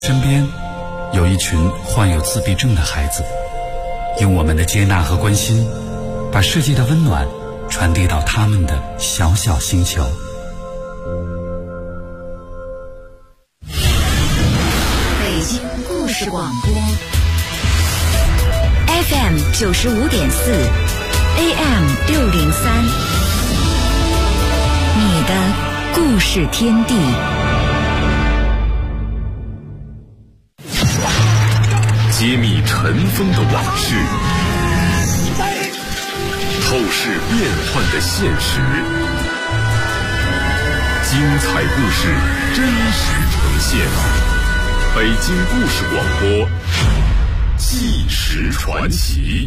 身边有一群患有自闭症的孩子，用我们的接纳和关心，把世界的温暖传递到他们的小小星球。 北京故事广播 FM 95.4 AM 603，你的故事天地。 揭秘尘封的往事，透视变幻的现实，精彩故事真实呈现。北京故事广播，纪实传奇。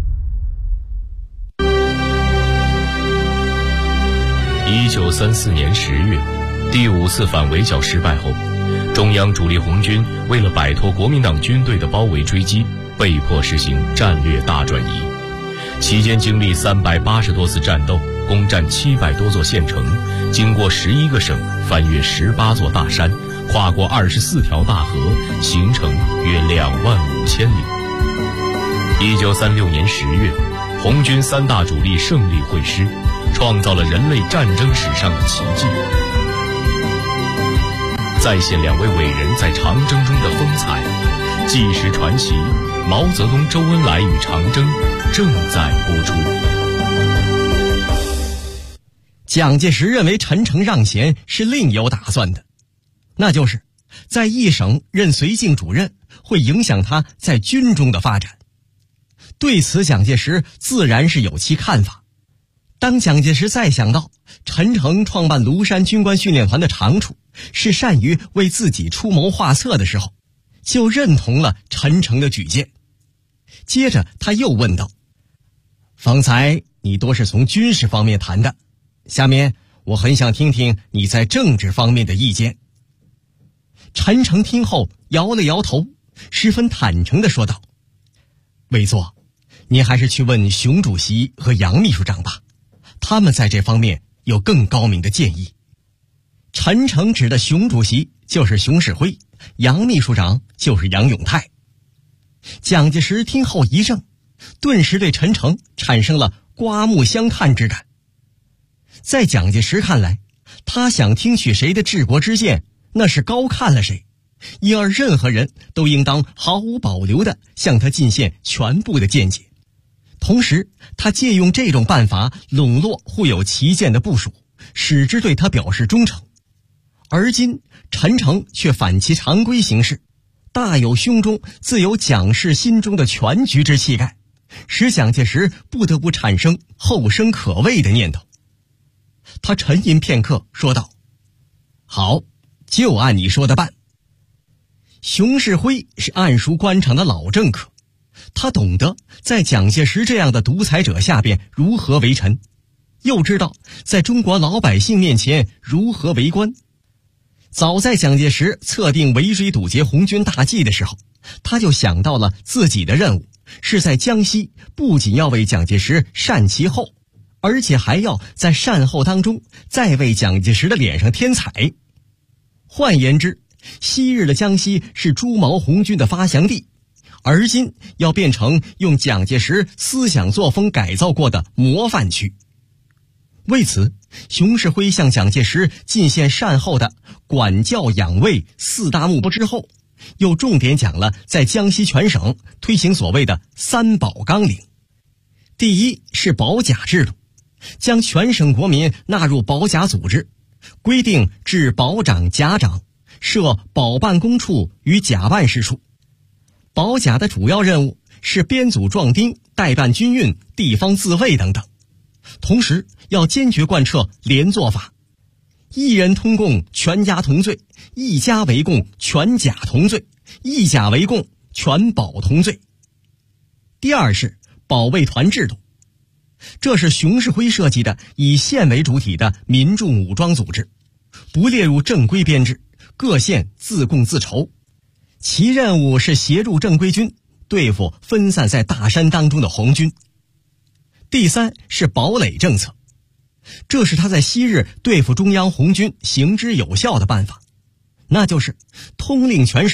1934年10月，第5次反围剿失败后，中央主力红军为了摆脱国民党军队的包围追击，被迫实行战略大转移。期间经历380多次战斗，攻占700多座县城，经过11个省，翻越18座大山，跨过24条大河，行程约25000里。1936年10月，红军3大主力胜利会师，创造了人类战争史上的奇迹。再现2位伟人在长征中的风采，纪实传奇毛泽东、周恩来与长征正在播出。 蒋介石认为陈诚让贤是另有打算的，那就是在一省任绥靖主任会影响他在军中的发展。对此蒋介石自然是有其看法。当蒋介石再想到陈诚创办庐山军官训练团的长处是善于为自己出谋划策的时候，就认同了陈诚的举荐。接着他又问道：方才你多是从军事方面谈的，下面我很想听听你在政治方面的意见。陈诚听后摇了摇头，十分坦诚地说道：委座，您还是去问熊主席和杨秘书长吧，他们在这方面有更高明的建议。陈诚指的熊主席就是熊式辉，杨秘书长就是杨永泰。蒋介石听后一怔，顿时对陈诚产生了刮目相看之感。在蒋介石看来，他想听取谁的治国之见，那是高看了谁，因而任何人都应当毫无保留地向他进献全部的见解。同时他借用这种办法笼络互有歧见的部属，使之对他表示忠诚。而今陈诚却反其常规行事，大有胸中自有蒋氏心中的全局之气概，使蒋介石不得不产生后生可畏的念头。他沉吟片刻说道：好，就按你说的办。熊式辉是谙熟官场的老政客，他懂得在蒋介石这样的独裁者下边如何为臣，又知道在中国老百姓面前如何为官。早在蒋介石测定围追堵截红军大计的时候，他就想到了自己的任务是在江西不仅要为蒋介石善其后，而且还要在善后当中再为蒋介石的脸上添彩。换言之，昔日的江西是朱毛红军的发祥地，而今要变成用蒋介石思想作风改造过的模范区。为此，熊式辉向蒋介石进献善后的管教养卫4大目标之后，又重点讲了在江西全省推行所谓的3保纲领。第一是保甲制度，将全省国民纳入保甲组织，规定置保长、甲长，设保办公处与甲办事处。保甲的主要任务是编组壮丁、代办军运、地方自卫等等。同时要坚决贯彻连坐法，一人通共全家同罪，一家为共全甲同罪，一甲为共全保同罪。第二是保卫团制度，这是熊式辉设计的以县为主体的民众武装组织，不列入正规编制，各县自供自筹，其任务是协助正规军对付分散在大山当中的红军。第三是堡垒政策，这是他在昔日对付中央红军行之有效的办法，那就是通令全省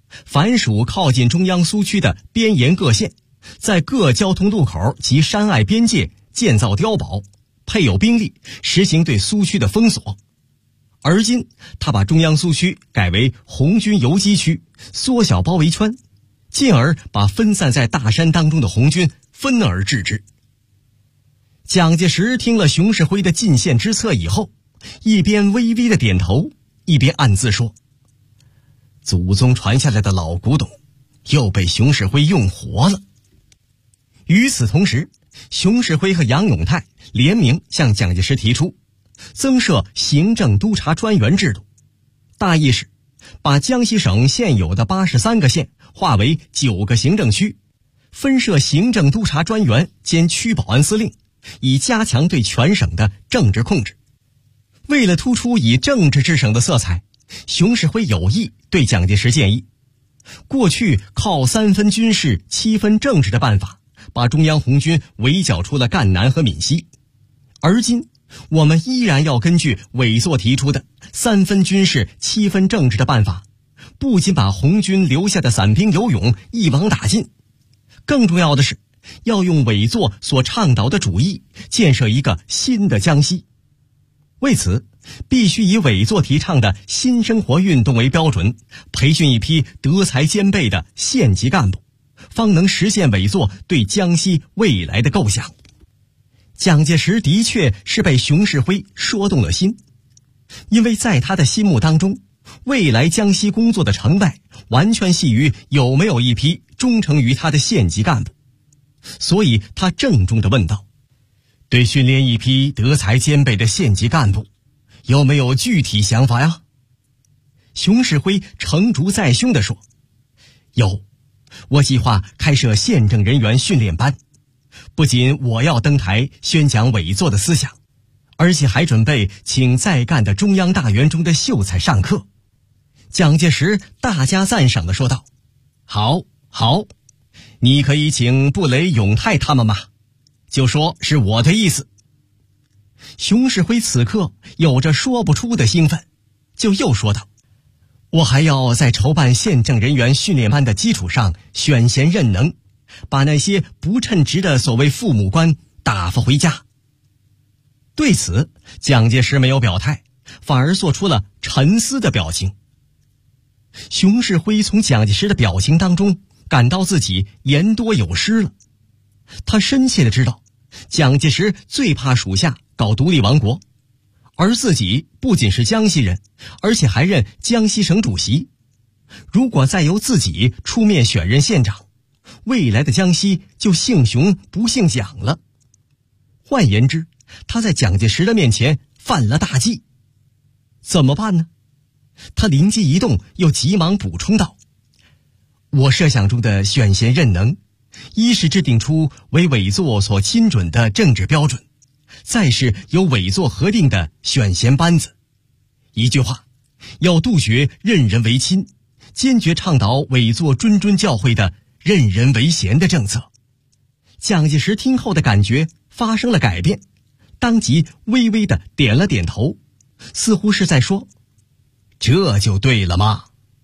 凡属靠近中央苏区的边沿各县，在各交通路口及山隘边界建造碉堡，配有兵力，实行对苏区的封锁。而今他把中央苏区改为红军游击区，缩小包围圈，进而把分散在大山当中的红军分而治之。蒋介石听了熊式辉的进献之策以后，一边微微的点头，一边暗自说：祖宗传下来的老古董又被熊式辉用活了。与此同时，熊式辉和杨永泰联名向蒋介石提出增设行政督察专员制度，大意是把江西省现有的83个县划为9个行政区，分设行政督察专员兼区保安司令，以加强对全省的政治控制。为了突出以政治制省的色彩，熊式辉有意对蒋介石建议，过去靠3分军事7分政治的办法把中央红军围剿出了赣南和闽西，而今我们依然要根据委座提出的3分军事7分政治的办法，不仅把红军留下的散兵游勇一网打尽，更重要的是要用委座所倡导的主义建设一个新的江西。为此，必须以委座提倡的新生活运动为标准，培训一批德才兼备的县级干部，方能实现委座对江西未来的构想。蒋介石的确是被熊式辉说动了心，因为在他的心目当中，未来江西工作的成败完全系于有没有一批忠诚于他的县级干部，所以他郑重地问道：对训练一批德才兼备的县级干部，有没有具体想法呀？熊式辉成竹在胸地说：有，我计划开设县政人员训练班，不仅我要登台宣讲委座的思想，而且还准备请在赣的中央大员中的秀才上课。蒋介石大加赞赏地说道：好，你可以请布雷、永泰他们吗？就说是我的意思。熊式辉此刻有着说不出的兴奋，就又说道：我还要在筹办县政人员训练班的基础上选贤任能，把那些不称职的所谓父母官打发回家。对此，蒋介石没有表态，反而做出了沉思的表情。熊式辉从蒋介石的表情当中感到自己言多有失了。他深切地知道，蒋介石最怕属下搞独立王国，而自己不仅是江西人，而且还任江西省主席。如果再由自己出面选任县长，未来的江西就姓熊不姓蒋了。换言之，他在蒋介石的面前犯了大忌。怎么办呢？他灵机一动，又急忙补充道：我设想中的选贤任能，一是制定出为委座所钦准的政治标准，再是由委座核定的选贤班子。一句话，要杜绝任人唯亲，坚决倡导委座谆谆教诲的任人唯贤的政策。蒋介石听后的感觉发生了改变，当即微微的点了点头，似乎是在说：这就对了嘛。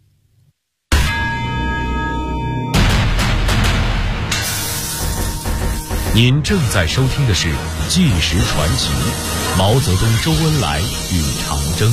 您正在收听的是《纪实传奇》，毛泽东、周恩来与长征。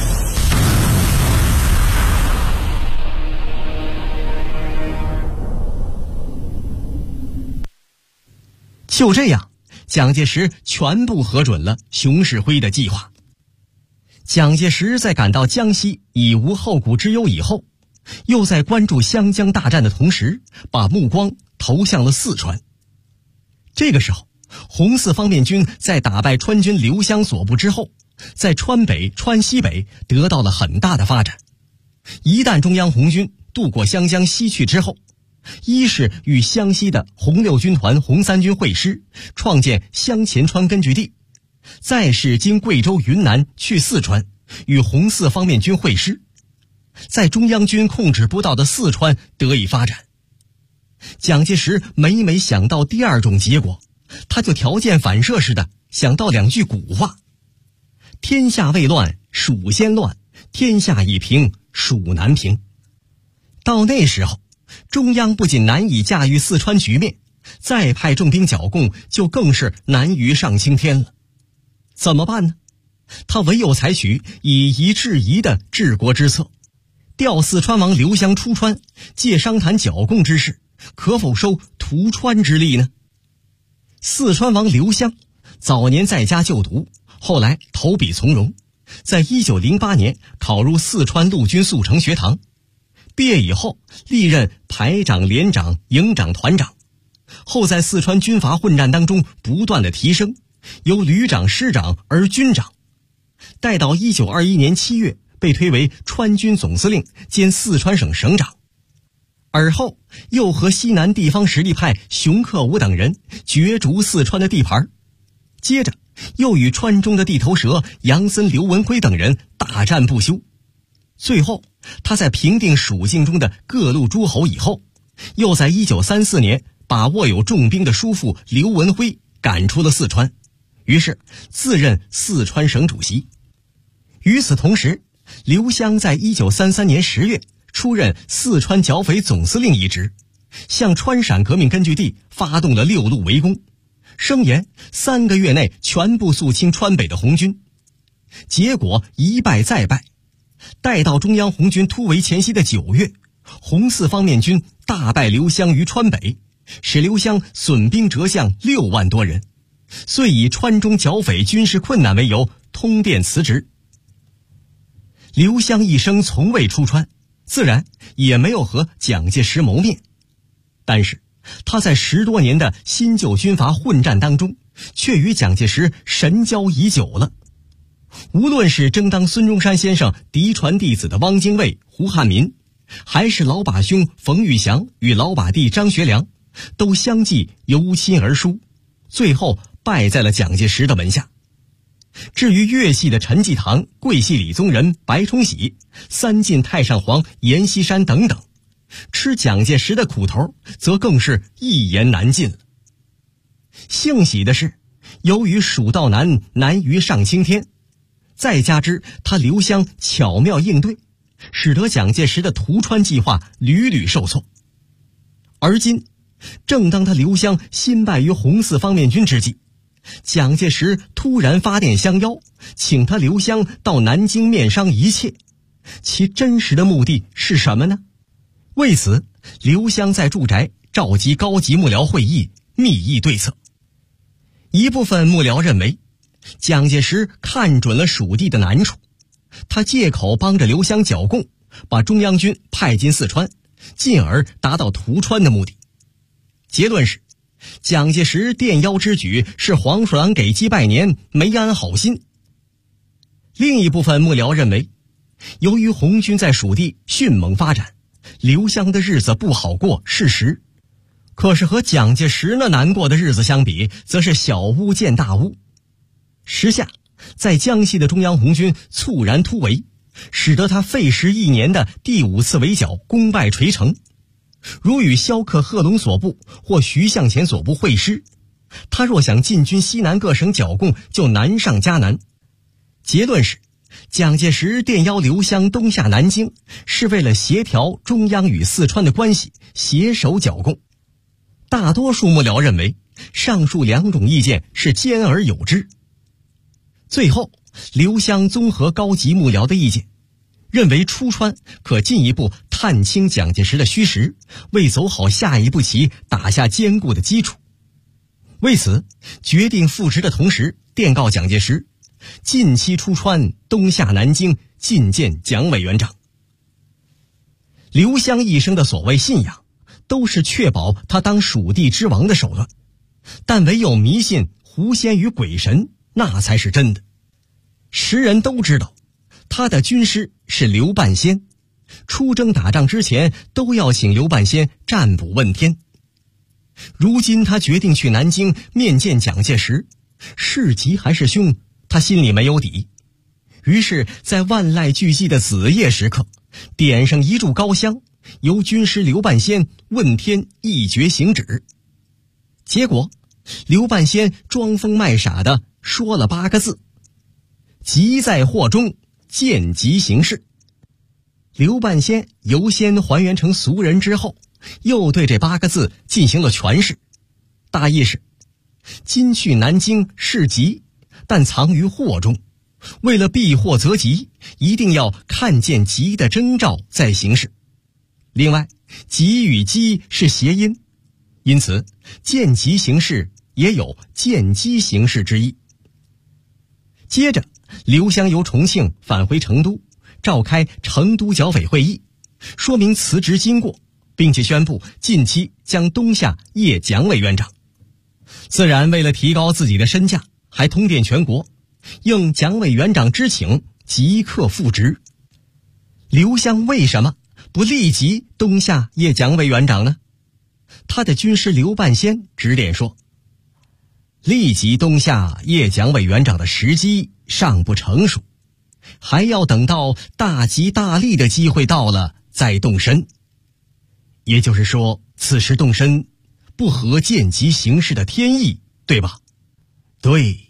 就这样，蒋介石全部核准了熊式辉的计划。蒋介石在感到江西已无后顾之忧以后，又在关注湘江大战的同时，把目光投向了四川。这个时候，红四方面军在打败川军刘湘所部之后，在川北、川西北得到了很大的发展。一旦中央红军渡过湘江西去之后，一是与湘西的红六军团、红三军会师，创建湘前川根据地；再是经贵州、云南去四川，与红四方面军会师，在中央军控制不到的四川得以发展。蒋介石每每想到第二种结果，他就条件反射似的想到两句古话：天下未乱，蜀先乱；天下已平，蜀难平。 到那时候，中央不仅难以驾驭四川局面，再派重兵剿共就更是难于上青天了。怎么办呢？他唯有采取以夷制夷的治国之策，调四川王刘襄出川，借商谈剿共之事，可否收屠川之力呢？四川王刘襄早年在家就读，后来投笔从戎，在1908年考入四川陆军速成学堂，毕业以后历任排长、连长、营长、团长，后在四川军阀混战当中不断的提升，由旅长、师长而军长，待到1921年7月被推为川军总司令兼四川省省长，而后又和西南地方实力派熊克武等人角逐四川的地盘，接着又与川中的地头蛇杨森、刘文辉等人大战不休。最后他在平定蜀境中的各路诸侯以后，又在1934年把握有重兵的叔父刘文辉赶出了四川，于是自任四川省主席。与此同时，刘襄在1933年10月出任四川剿匪总司令一职，向川陕革命根据地发动了6路围攻，声言3个月内全部肃清川北的红军。结果一败再败，待到中央红军突围前夕的9月，红四方面军大败刘襄于川北，使刘襄损兵折将6万多人，遂以川中剿匪军事困难为由通电辞职。刘襄一生从未出川，自然也没有和蒋介石谋面，但是他在10多年的新旧军阀混战当中，却与蒋介石神交已久了。无论是争当孙中山先生嫡传弟子的汪精卫、胡汉民，还是老把兄冯玉祥与老把弟张学良，都相继由亲而疏，最后败在了蒋介石的门下。至于粤系的陈济棠、桂系李宗仁、白崇禧、三晋太上皇阎锡山等等，吃蒋介石的苦头则更是一言难尽了。幸喜的是，由于蜀道难，难于上青天，再加之他刘襄巧妙应对，使得蒋介石的屠川计划屡屡受挫。而今正当他刘襄新败于红四方面军之际，蒋介石突然发电相邀，请他刘襄到南京面商一切，其真实的目的是什么呢？为此，刘襄在住宅召集高级幕僚会议，密议对策。一部分幕僚认为，蒋介石看准了蜀地的难处，他借口帮着刘襄剿共，把中央军派进四川，进而达到屠川的目的。结论是，蒋介石电邀之举是黄鼠狼给鸡拜年，没安好心。另一部分幕僚认为，由于红军在蜀地迅猛发展，刘襄的日子不好过是实，可是和蒋介石那难过的日子相比，则是小巫见大巫。时下在江西的中央红军猝然突围，使得他费时1年的第5次围剿功败垂成。如与萧克、贺龙所部或徐向前所部会师，他若想进军西南各省剿共，就难上加难。结论是，蒋介石电邀刘襄东下南京，是为了协调中央与四川的关系，携手剿共。大多数幕僚认为，上述2种意见是兼而有之。最后，刘襄综合高级幕僚的意见，认为出川可进一步探清蒋介石的虚实，为走好下一步棋打下坚固的基础。为此，决定复职的同时电告蒋介石，近期出川，东下南京，觐见蒋委员长。刘襄一生的所谓信仰，都是确保他当蜀地之王的手段，但唯有迷信狐仙与鬼神，那才是真的。时人都知道，他的军师是刘半仙，出征打仗之前都要请刘半仙占卜问天。如今他决定去南京面见蒋介石，是吉还是凶，他心里没有底。于是在万籁俱寂的子夜时刻，点上一炷高香，由军师刘半仙问天一决行止。结果刘半仙装疯卖傻的说了8个字：吉在祸中，见吉行事。 刘半仙由先还原成俗人之后，又对这8个字进行了诠释，大意是：今去南京是吉，但藏于祸中，为了避祸则吉，一定要看见吉的征兆再行事。另外，吉与鸡是谐音，因此见吉行事也有见机行事之意。接着，刘湘由重庆返回成都，召开成都剿匪会议，说明辞职经过，并且宣布近期将东夏叶蒋委员长。自然为了提高自己的身价，还通电全国，应蒋委员长之请，即刻复职。刘湘为什么不立即东夏叶蒋委员长呢？他的军师刘半仙指点说，立即东夏叶蒋委员长的时机尚不成熟，还要等到大吉大利的机会到了再动身。也就是说，此时动身不合见吉行事的天意，对吧？对。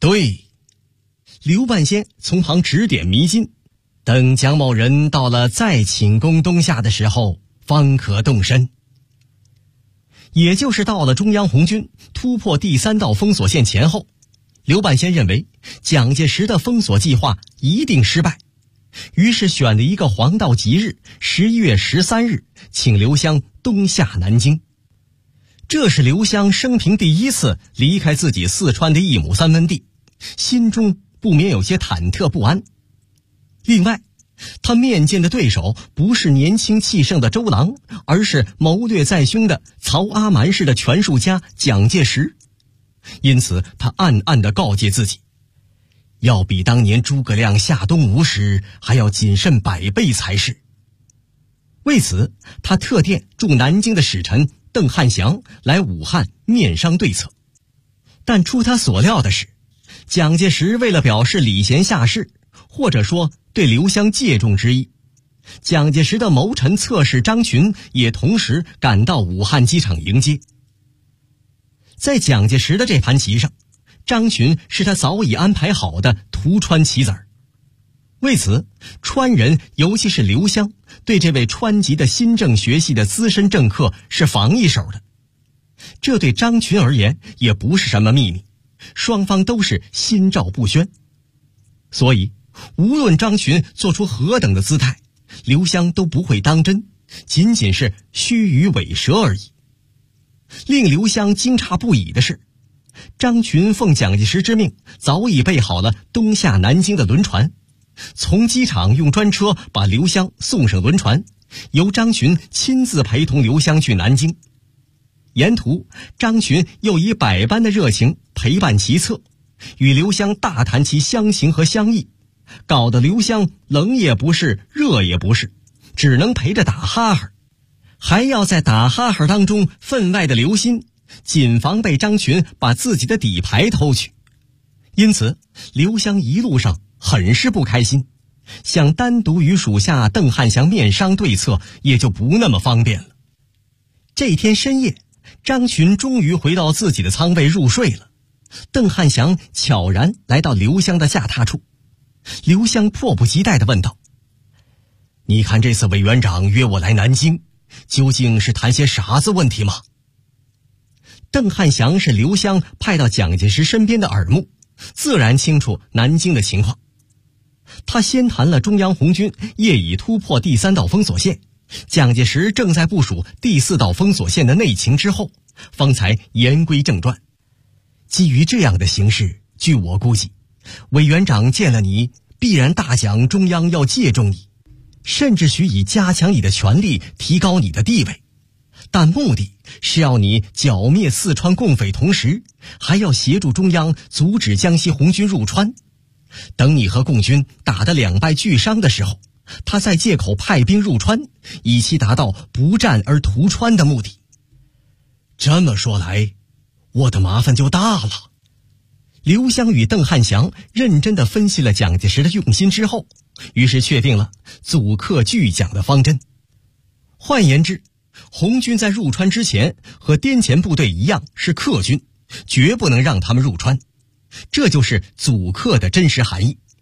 刘半仙从旁指点迷津，等蒋某人到了再请攻东夏的时候，方可动身。也就是到了中央红军突破第3道封锁线前后，刘半仙认为蒋介石的封锁计划一定失败，于是选了一个黄道吉日11月13日，请刘湘东下南京。这是刘湘生平第一次离开自己四川的1亩3分地，心中不免有些忐忑不安。另外，他面见的对手不是年轻气盛的周郎，而是谋略在胸的曹阿瞒式的权术家蒋介石。因此他暗暗地告诫自己，要比当年诸葛亮下东吴时还要谨慎100倍才是。为此，他特电驻南京的使臣邓汉祥来武汉面商对策。但出他所料的是，蒋介石为了表示礼贤下士，或者说对刘湘借重之意，蒋介石的谋臣侧室张群也同时赶到武汉机场迎接。在蒋介石的这盘棋上，张群是他早已安排好的图川棋子儿。为此，川人尤其是刘湘对这位川籍的新政学系的资深政客是防一手的。这对张群而言也不是什么秘密，双方都是心照不宣。所以无论张群做出何等的姿态，刘湘都不会当真，仅仅是须臾尾舌而已。令刘湘惊诧不已的是，张群奉蒋介石之命，早已备好了东下南京的轮船，从机场用专车把刘湘送上轮船，由张群亲自陪同刘湘去南京。沿途，张群又以百般的热情陪伴其侧，与刘湘大谈其相情和相忆，搞得刘湘冷也不是，热也不是，只能陪着打哈哈，还要在打哈哈当中分外的留心，谨防被张群把自己的底牌偷去。因此，刘湘一路上很是不开心，想单独与属下邓汉祥面商对策也就不那么方便了。这天深夜，张群终于回到自己的舱位入睡了。邓汉祥悄然来到刘湘的下榻处，刘湘迫不及待地问道：“你看这次委员长约我来南京，究竟是谈些啥子问题吗？”邓汉祥是刘湘派到蒋介石身边的耳目，自然清楚南京的情况。他先谈了中央红军业已突破第3道封锁线，蒋介石正在部署第4道封锁线的内情之后，方才言归正传。基于这样的形势，据我估计，委员长见了你，必然大讲中央要借重你，甚至许以加强你的权力，提高你的地位。但目的是要你剿灭四川共匪，同时还要协助中央阻止江西红军入川。等你和共军打得两败俱伤的时候，他再借口派兵入川，以期达到不战而图川的目的。这么说来，我的麻烦就大了。刘湘与邓汉祥认真地分析了蒋介石的用心之后，于是确定了阻克拒蒋的方针。换言之，红军在入川之前和滇黔部队一样是客军，绝不能让他们入川，这就是阻克的真实含义。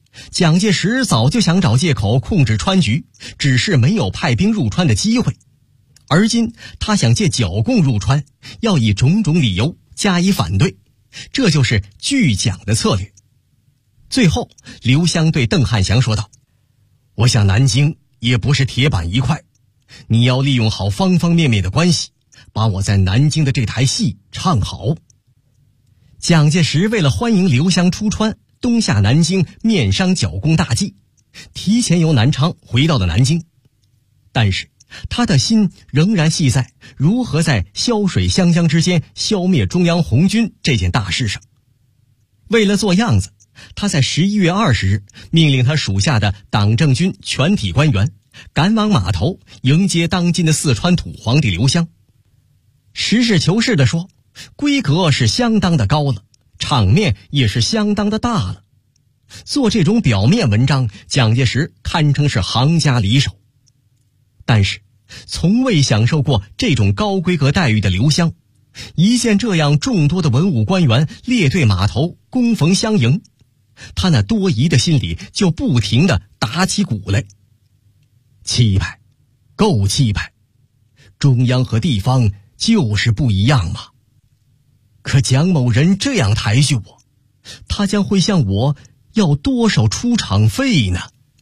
蒋介石早就想找借口控制川局，只是没有派兵入川的机会。而今他想借剿共入川，要以种种理由加以反对，这就是拒蒋的策略。最后，刘湘对邓汉祥说道：“我想南京也不是铁板一块，你要利用好方方面面的关系，把我在南京的这台戏唱好。”蒋介石为了欢迎刘湘出川，东下南京面商剿共大计，提前由南昌回到了南京。但是他的心仍然系在如何在湘水湘江之间消灭中央红军这件大事上。为了做样子，他在11月20日命令他属下的党政军全体官员赶往码头迎接当今的四川土皇帝刘湘。实事求是地说，规格是相当的高了，场面也是相当的大了。做这种表面文章，蒋介石堪称是行家里手。但是从未享受过这种高规格待遇的刘湘，一见这样众多的文武官员列队码头恭逢相迎，他那多疑的心里就不停地打起鼓来。气派，够气派，中央和地方就是不一样嘛。可蒋某人这样抬举我，他将会向我要多少出场费呢？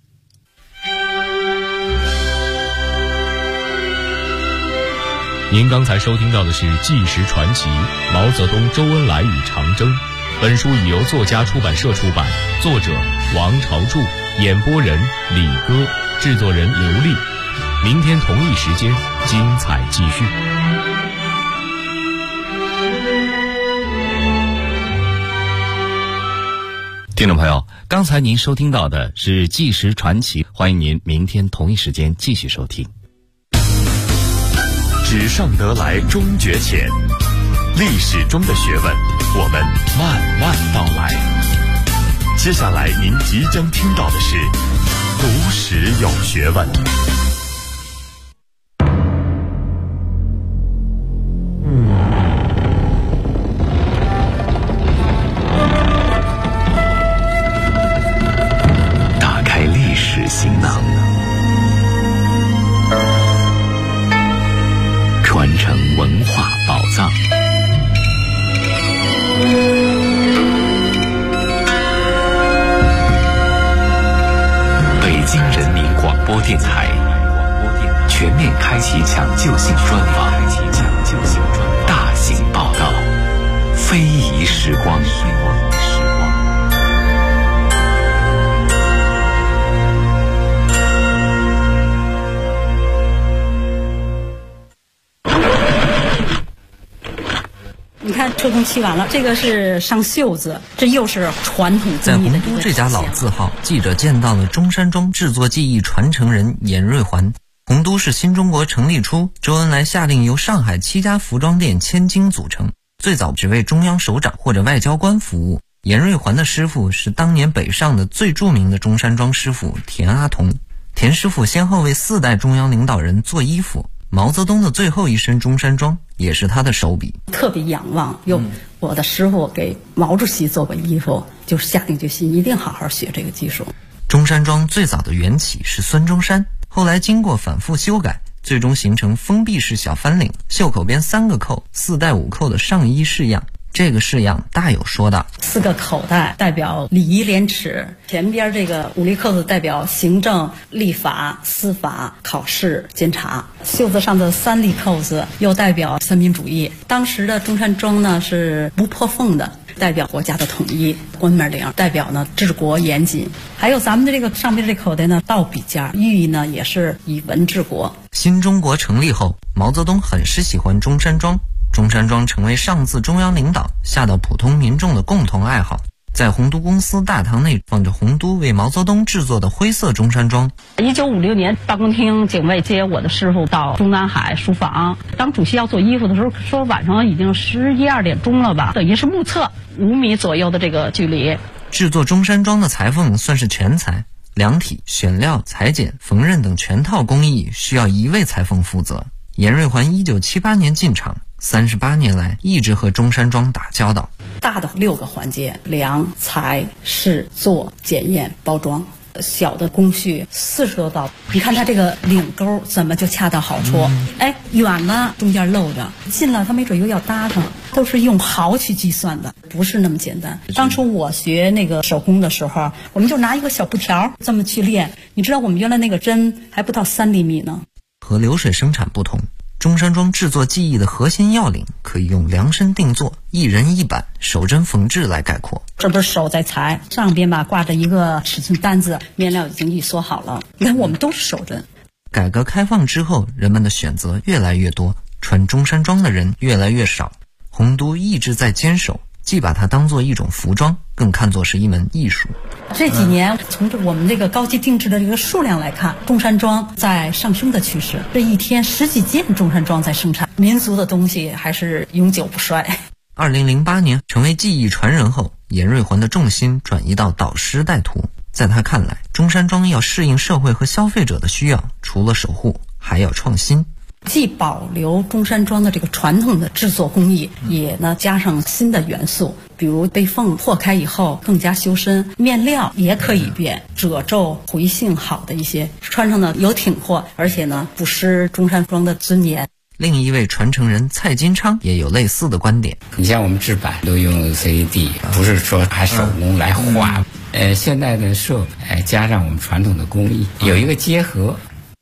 您刚才收听到的是《纪实传奇：毛泽东、周恩来与长征》。本书已由作家出版社出版，作者王朝柱，演播人李歌，制作人刘丽。明天同一时间，精彩继续。 听众朋友，刚才您收听到的是《纪实传奇》，欢迎您明天同一时间继续收听。 纸上得来终觉浅，历史中的学问，我们慢慢道来。接下来您即将听到的是读史有学问。 打开历史行囊，传承文化宝藏。北京人民广播电台全面开启抢救性专访，大型报道，非遗时光。 你看车工漆完了，这个是上袖子，这又是传统在洪都这家老字号，记者见到了中山装制作技艺传承人严瑞环。洪都是新中国成立初，周恩来下令由上海7家服装店千金组成，最早只为中央首长或者外交官服务。严瑞环的师傅是当年北上的最著名的中山装师傅田阿童。田师傅先后为4代中央领导人做衣服，毛泽东的最后一身中山装也是他的手笔。 特别仰望，我的师傅给毛主席做过衣服，就下定决心一定好好学这个技术。 中山装最早的缘起是孙中山，后来经过反复修改，最终形成封闭式小翻领，袖口边3个扣，4带5扣的上衣式样。这个式样大有说道，4个口袋代表礼仪廉耻，前边这个5粒扣子代表行政、立法、司法、考试、监察，袖子上的3粒扣子又代表三民主义。当时的中山装呢是不破缝的，代表国家的统一，关门领代表呢治国严谨。还有咱们的这个上边这口袋呢倒笔尖，寓意呢也是以文治国。 新中国成立后，毛泽东很是喜欢中山装，中山装成为上自中央领导下到普通民众的共同爱好。在洪都公司大堂内放着洪都为毛泽东制作的灰色中山装。 1956年，办公厅警卫接我的师傅到中南海书房，当主席要做衣服的时候，说晚上已经11、12点钟了吧，等于是目测5米左右的这个距离。 制作中山装的裁缝算是全才，量体、选料、裁剪、缝纫等全套工艺需要1位裁缝负责。严瑞环1978年进场， 38年来一直和中山装打交道。 大的6个环节：量、裁、试、做、检验、包装。小的工序40多道，你看它这个领钩怎么就恰到好处？远了中间漏着，近了它没准又要搭上，都是用毫去计算的，不是那么简单。当初我学那个手工的时候，我们就拿一个小布条这么去练，你知道我们原来那个针还不到3厘米呢。 和流水生产不同，中山装制作技艺的核心要领可以用量身定做、一人一板、手针缝制来概括。 这不是手在裁，上边吧挂着一个尺寸单子，面料已经预缩好了。你看我们都是手针。 改革开放之后，人们的选择越来越多，穿中山装的人越来越少。洪都一直在坚守，既把它当作一种服装，更看作是一门艺术。 这几年从我们这个高级定制的这个数量来看，中山装在上升的趋势。这一天10几件中山装在生产，民族的东西还是永久不衰。 2008年成为技艺传人后，严瑞环的重心转移到导师带徒。在他看来，中山装要适应社会和消费者的需要，除了守护，还要创新。 既保留中山装的这个传统的制作工艺，也呢加上新的元素，比如被缝破开以后更加修身，面料也可以变，褶皱回性好的一些，穿上呢有挺阔，而且呢不失中山装的尊严。 另一位传承人蔡金昌也有类似的观点。 你像我们制版都用 CAD， 不是说还手工来画。现在的设备加上我们传统的工艺，有一个结合。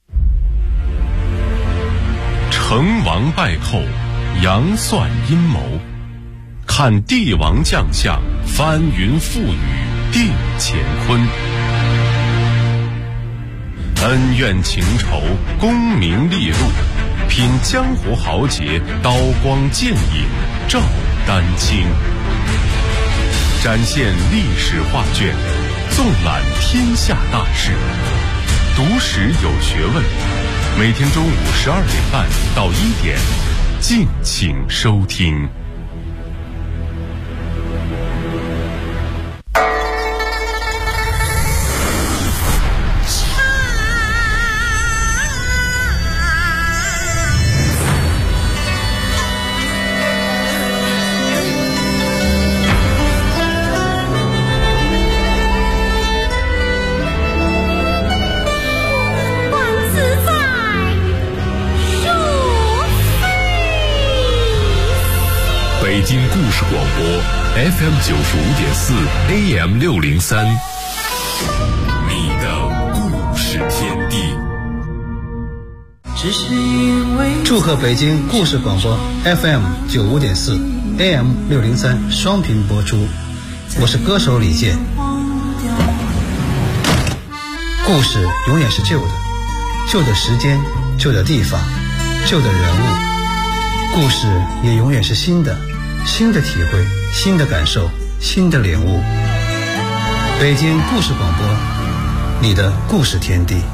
成王败寇，杨算阴谋，看帝王将相，翻云覆雨定乾坤。恩怨情仇，功名利禄，品江湖豪杰，刀光剑影照丹青。展现历史画卷，纵览天下大事，读史有学问。每天中午12点半到1点，敬请收听。 北京故事广播 FM 95.4 AM 603，你的故事天地。 祝贺北京故事广播 FM 95.4 AM 603双频播出，我是歌手李健。故事永远是旧的，旧的时间，旧的地方，旧的人物。故事也永远是新的，新的体会，新的感受，新的领悟。北京故事广播，你的故事天地。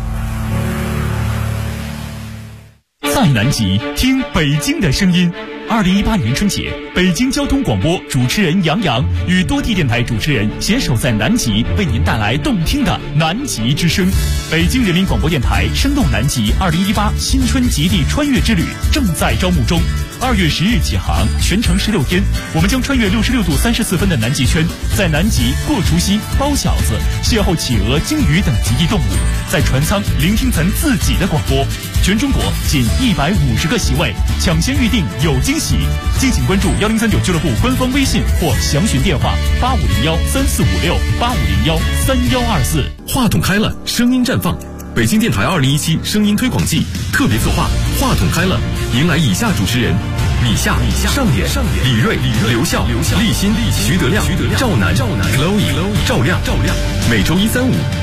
在南极听北京的声音。2018年春节，北京交通广播主持人杨洋与多地电台主持人携手在南极，为您带来动听的南极之声。北京人民广播电台声动南极2018新春极地穿越之旅正在招募中。2月10日起航，全程16天，我们将穿越66度34分的南极圈，在南极过除夕、包饺子，邂逅企鹅、鲸鱼等极地动物，在船舱聆听咱自己的广播。全中国仅150个席位，抢先预定有惊喜。敬请关注1039俱乐部官方微信或详询电话8501-3456、8501-3124。 话筒开了，声音绽放。北京电台2017声音推广季特别策划，话筒开了，迎来以下主持人：米夏、上演、李锐、刘笑、立新、徐德亮、赵楠、Chloe、赵亮。每周1、3、5